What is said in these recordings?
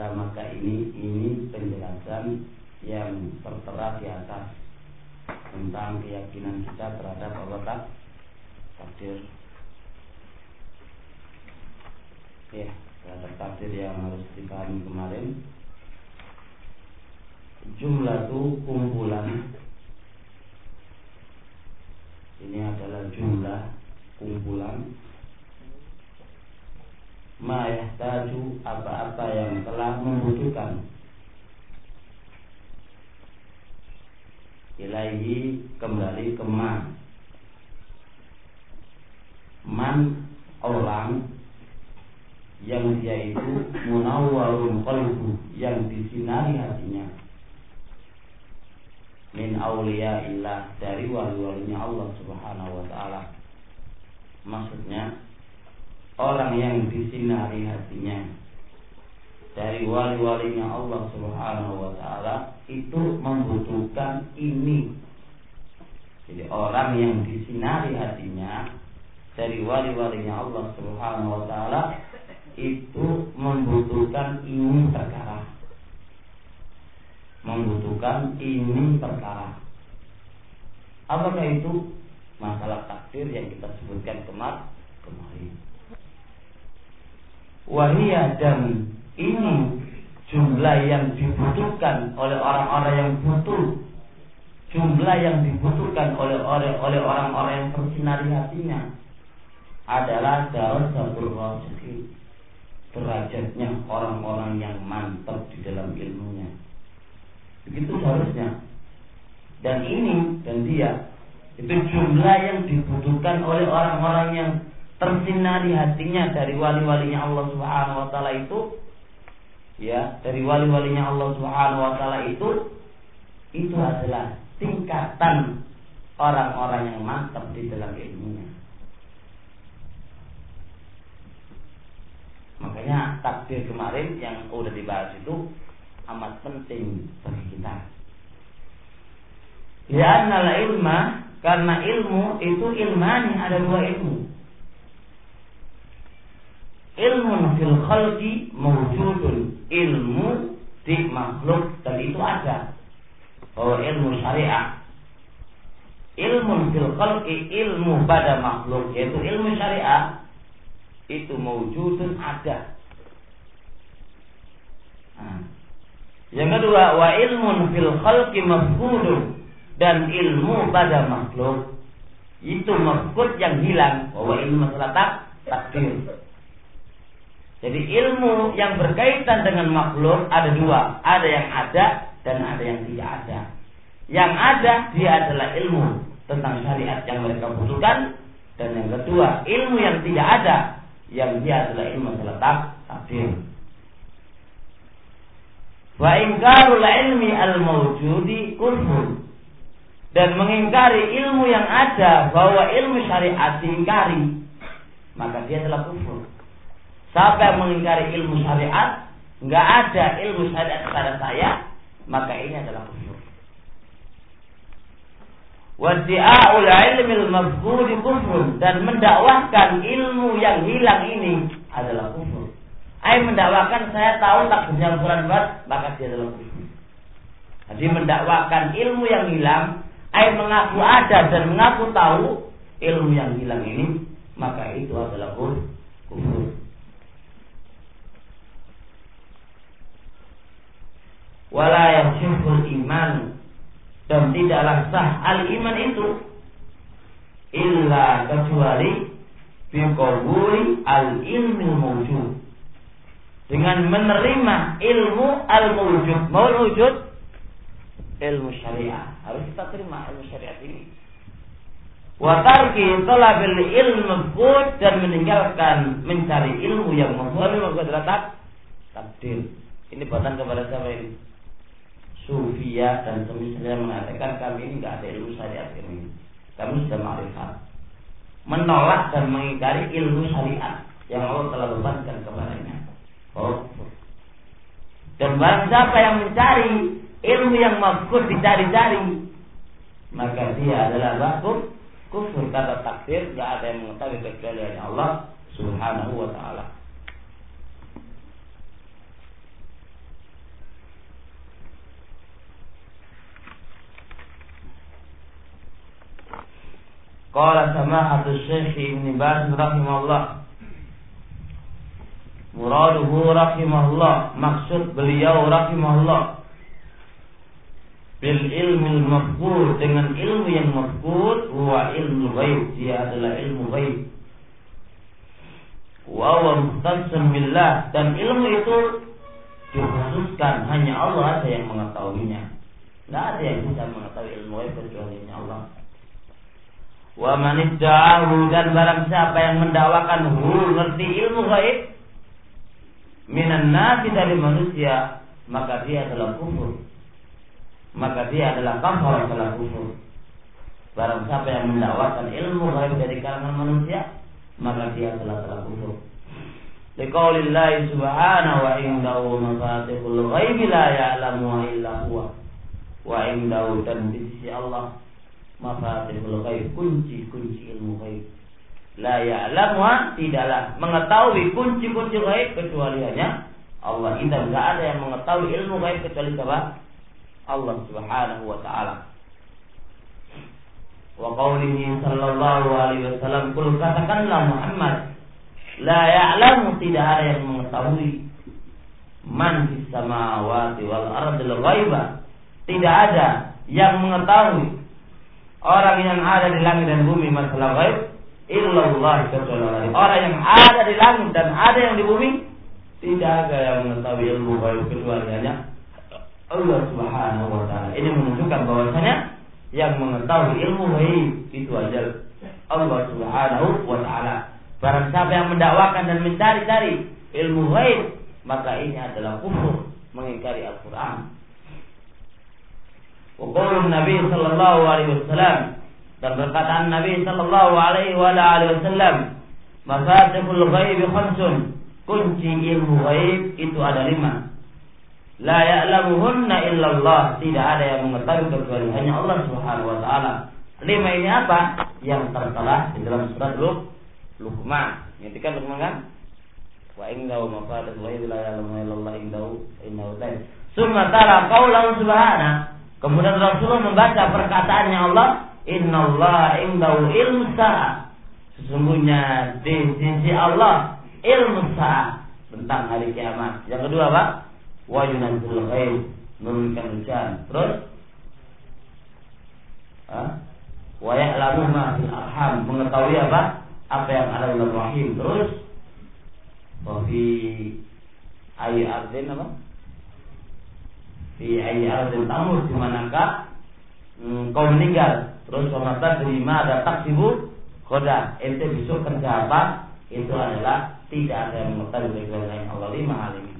saudara, maka ini penjelasan yang tertera di atas tentang keyakinan kita terhadap Allah takdir. Ya, terhadap takdir yang harus dipahami kemarin. Jumlah itu kumpulan. Ini adalah jumlah kumpulan. Ma yahtaju, apa-apa yang telah membutuhkan, ilaihi, kembali ke man. Man, orang yang dia itu munawwarun qalbu, yang disinari hatinya, min auliyaillah, dari wali-walinya Allah Subhanahu wa taala. Maksudnya orang yang disinari hatinya dari wali-walinya Allah Subhanahu wa taala itu membutuhkan ini. Jadi orang yang disinari hatinya dari wali-walinya Allah Subhanahu wa taala itu membutuhkan ini perkara. Membutuhkan ini perkara. Apakah itu? Masalah takdir yang kita sebutkan kemarin. Wahiyah, dan ini jumlah yang dibutuhkan oleh orang-orang yang butuh, jumlah yang dibutuhkan oleh orang-orang yang tersinari hatinya adalah darajatul rasikhin, derajatnya orang-orang yang mantap di dalam ilmunya. Begitu seharusnya. Dan ini dan dia itu jumlah yang dibutuhkan oleh orang-orang yang tersinari hatinya dari wali-walinya Allah Subhanahu wa taala itu, ya, dari wali-walinya Allah Subhanahu wa taala itu adalah tingkatan orang-orang yang mantap di dalam ilmunya. Makanya takdir kemarin yang udah dibahas itu amat penting bagi kita. Ya, annal ilma, karena ilmu itu ilmani, ada dua ilmu. Ilmu fil khalqi mawjudun, ilmu di makhluk, dan itu ada. Bahwa ilmu syariah, ilmu fil khalqi, ilmu pada makhluk, yaitu ilmu syariah, itu mawjudun, ada. Yang kedua, wa ilmun fil khalqi mafqudun, dan ilmu pada makhluk itu mafqud, yang hilang. Bahwa ilmu masalah takdir. Jadi ilmu yang berkaitan dengan makhluk ada dua, ada yang ada dan ada yang tidak ada. Yang ada dia adalah ilmu tentang syariat yang mereka butuhkan, dan yang kedua ilmu yang tidak ada, yang dia adalah ilmu masalah takdir. Wa ingkarul ilmi al-mawjudi kufur, dan mengingkari ilmu yang ada, bahwa ilmu syariat diingkari, maka dia adalah kufur. Siapa yang mengingkari ilmu syariat, enggak ada ilmu syariat kepada saya, maka ini adalah kufur. Waddi'a'ul ilmil mafqudi kufur, dan mendakwahkan ilmu yang hilang ini adalah kufur. Mendakwakan saya tahu takdirnya Al-Quran buat, maka dia adalah kufur. Jadi mendakwakan ilmu yang hilang, mengaku ada dan mengaku tahu ilmu yang hilang ini, maka itu adalah kufur. Wala yasihul iman, dan tidaklah sah al-iman itu illa kecuali biqabuli al-ilmil mawjud, dengan menerima ilmu al-mawjud. Mau wujud ilmu syariah, harus kita terima ilmu syariat ini. Wa tarki talabil ilm mafqud, dan meninggalkan mencari ilmu yang mafqud adalah takdir. Ini buatan kepada siapa ini? Sufiyah dan semisalnya mengatakan kami ini tidak ada ilmu syariat ini. Kami sudah ma'rifat, menolak dan mengingkari ilmu syariat yang Allah telah bebankan kepadanya. Dan barang siapa yang mencari ilmu yang mafqud dicari-cari, maka dia adalah kufur. Kata takdir, tidak ada yang mengetahui kecuali hanya Allah Subhanahu wa ta'ala. Qala samahatus Syekh Ibnu Baz rahimahullah. Muraduhu rahimahullah, maksud beliau rahimahullah, bil ilmil mafqud, dengan ilmu yang mafqud, huwa ilmu ghaib, dia adalah ilmu ghaib. Wa huwa mukhtassun billah, dan ilmu itu dikhususkan hanya Allah saja yang mengetahuinya. Tidak ada yang bisa mengetahui ilmu ghaib kecuali Allah. Wa man idda'ahu, dan barang siapa yang mendakwakan ngerti ilmu ghaib minan nasi, dari manusia, maka dia adalah kufur. Maka dia adalah kafir, adalah kufur. Barang siapa yang mendakwakan ilmu ghaib dari kalangan manusia, maka dia telah kufur. Liqaulillahi subhanahu wa indahu mafatihul ghaib la ya'lamuha illa huwa. Wa indahu, dan di sisi Allah, mafatihul ghaib, kunci-kunci ilmu ghaib. La ya'lamuha, tidaklah mengetahui kunci-kunci ghaib kecuali hanya Allah. Tidak ada yang mengetahui ilmu ghaib kecuali siapa? Allah subhanahu wa ta'ala. Wa qawlihi sallallahu alaihi wasallam, kul, katakanlah Muhammad, la ya'lamu, tidak ada yang mengetahui, man fis samawati wal ardil ghaiba, tidak ada yang mengetahui orang yang ada di langit dan bumi masalah ghaib, illallah, kecuali orang yang ada di langit dan ada yang di bumi, tidak ada yang mengetahui ilmu ghaib kecuali hanya Allah subhanahu wa ta'ala. Ini menunjukkan bahwasanya yang mengetahui ilmu ghaib itu aja Allah subhanahu wa ta'ala. Barang siapa yang mendakwakan dan mencari-cari ilmu ghaib, maka ini adalah kufur, mengingkari Al-Quran. Wa qaulun Nabi sallallahu alaihi wasallam, dan perkataan Nabi sallallahu alaihi wasallam, mafatihul ghaib khamsun, kunci ilmu ghaib itu ada 5. La ya'lamuhunna illallah, tidak ada yang mengetahui kecuali hanya Allah subhanahu wa ta'ala. 5 ini apa? Yang tertera di dalam surat Luqman. Ngertikan Luqman kan? Wa indahu mafatihul ghaib la ya'lamuha illallah indahu ta'ala. Summa tala qaulahu subhanahu. Kemudian Rasulullah membaca perkataannya Allah, innallaha indahu ilmu sa'ah. Sesungguhnya di sisi Allah ilmu sa'ah, tentang hari kiamat. Yang kedua apa? Wa yunazzilul ghaib, menurunkan hujan. Terus wa ya'lamu ma fil arham, mengetahui apa yang ada dalam rahim. Terus wa fi ayyi ardin apa? Fi ayyi ardin tamut, di manakah kau meninggal. Terus wa mata terima ada taksibu khoda, ente besok kerja apa? Itu adalah tidak ada yang mengetahui kecuali Allah. 5 hal ini.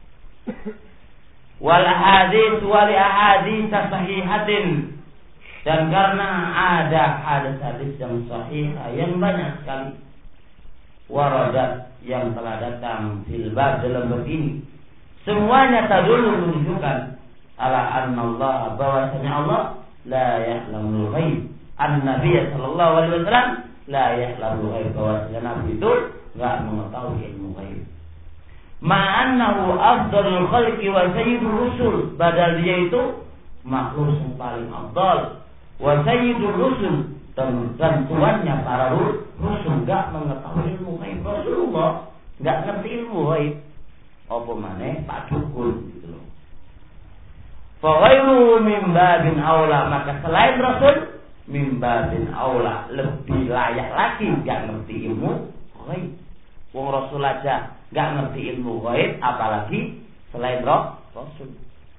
Wal hadits wal ahadits sahihatin, dan karena ada hadis-hadis yang sahih yang banyak sekali, waradat, yang telah datang fil bab, dalam bab ini, semuanya tadullu, menunjukkan ala anna Allah, bahwasanya Allah la ya'lamul ghaib, an-nabi sallallahu alaihi wasallam la ya'lamul ghaib, bahwasanya Nabi itu enggak mengetahui ilmu ghaib. Ma'annahu afdalul khalqi wa sayyidur rusul, padahal dia itu makhluk yang paling afdal, wa sayyidur rusul, dan tuannya para rasul, enggak mengetahui ilmu ghaib. Rasulullah enggak ngerti ilmu ghaib, apa maneh Pak Dukun gitu loh. Fa ghairu min babin aula, maka selain Rasul min babin aula, lebih layak lagi enggak ngerti ilmu ghaib. Wong Rasul aja enggak ngerti ilmu ghaib, apalagi selain Rasul.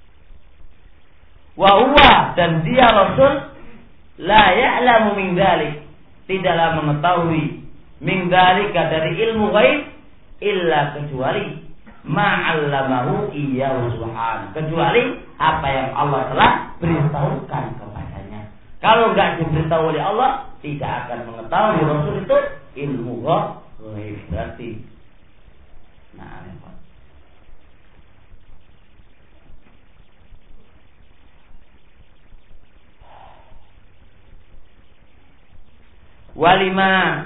Wa huwa, dan dia Rasul, la ya'lamu min dzalik, tidaklah mengetahui min dzalika, dari ilmu ghaib, illa, kecuali ma'allamahu iyyahu subhanahu, kecuali apa yang Allah telah beritahukan kepadanya. Kalau enggak diberitahu oleh Allah, tidak akan mengetahui Rasul itu ilmu ghaib. Berarti walamma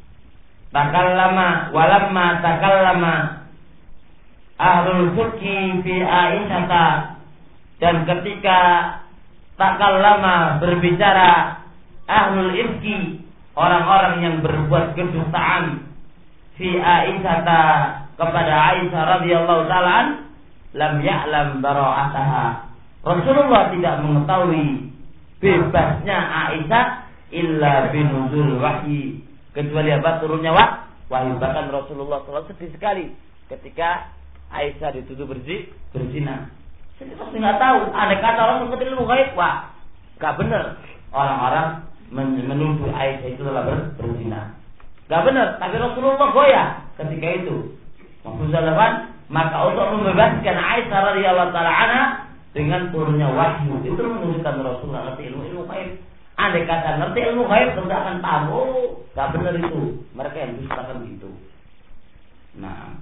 takallama ahlul fiqhi fi Aisyah, dan ketika takallama berbicara ahlul ifki, orang-orang yang berbuat kedustaan fi Aisyah kepada Aisyah radhiyallahu taala lam ya'lam bara'ataha. Rasulullah tidak mengetahui bebasnya Aisyah illa binuzul wahyi, kecuali apa? Turunnya wahyu. Bahkan Rasulullah SAW sedih sekali ketika Aisyah dituduh berzina. Jadi Rasul nggak tahu. Andai kata orang seperti ilmu gaib, wah, nggak benar. Orang-orang menuduh Aisyah itu telah berzina. Nggak benar. Tapi Rasulullah goyah ketika itu. Maksudnya maka untuk membebaskan Aisyah radhiyallahu taala anha dengan turunnya wahyu, itu menunjukkan Rasulullah ngerti ilmu gaib. Andai kata ngerti ilmu gaib, tentu akan tahu. Nggak benar itu. Mereka yang dustakan begitu. Nah,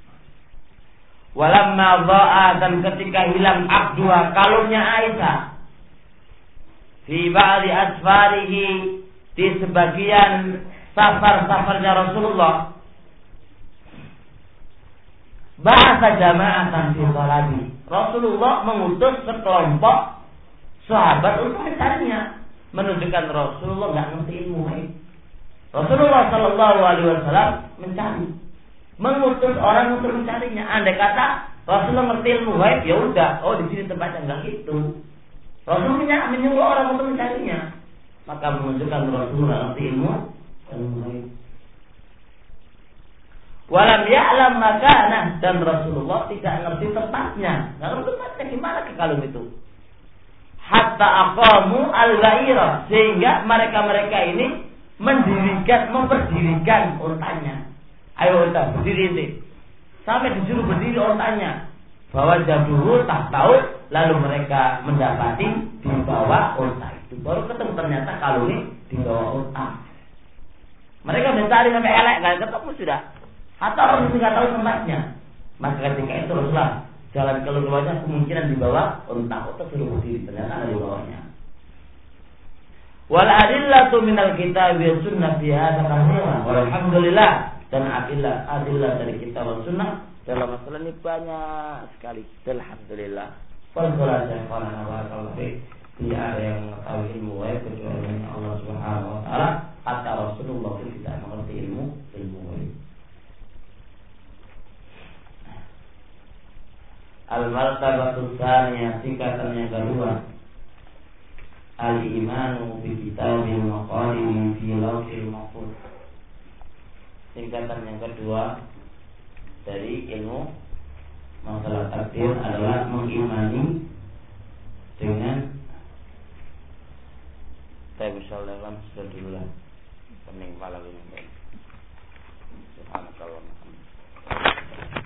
walamma dha'a, dan ketika hilang abduha, kalungnya Aisyah, fi ba'di asfarihi, di sebagian safar-safarnya Rasulullah, bahasa jama'atan fi talabi, Rasulullah mengutus sekelompok sahabat untuk mencarinya, menunjukkan Rasulullah nggak ngerti ilmu gaib. Rasulullah Shallallahu Alaihi Wasallam mencari, mengutus orang untuk mencarinya. Andai kata Rasulullah ngerti ilmu gaib, ya udah, oh di sini tempatnya, enggak gitu. Rasulullah menyuruh orang untuk mencarinya, maka menunjukkan Rasulullah ngerti ilmu gaib. Walam ya'lam makanah, dan Rasulullah tidak ngerti tempatnya. Nggak ngerti tempatnya gimana ke kalung itu. Hatta aqamu al-ghairah, sehingga mereka ini memperdirikan untanya. Ayo unta berdiri ini. Sampai disuruh berdiri untanya. Bahwa jaduhu tak tahu, lalu mereka mendapati di bawah unta itu. Baru ketemu ternyata kalung ini di bawah unta. Mereka mencari sampai elek, nggak ketemu sudah. Atau orang tidak tahu tempatnya. Maka ketika itu Rasulullah jalan keluarnya kemungkinan di bawah unta. Unta suruh berdiri, ternyata ada di bawahnya. Wal adillatu minal kitab wa sunnah fi hadza katsira. Walhamdulillah, dan adillah dari kitab dan sunnah dalam masalah ini banyak sekali. Alhamdulillah. Wallahu ta'ala barakallahu fiik. Tidak ada yang mengetahui ilmu gaib kecuali Allah Subhanahu wa taala. Hatta Rasulullah pun tidak mengerti ilmu gaib. Al-martabatu tsaniyah, tingkatan yang kedua, al-imanu bi kitabil maqadim fi lawhil mahfuz. Tingkatan yang kedua dari ilmu masalah takdir adalah mengimani dengan tabisallam sudah dulu lah pening pala ini. Subhanallah.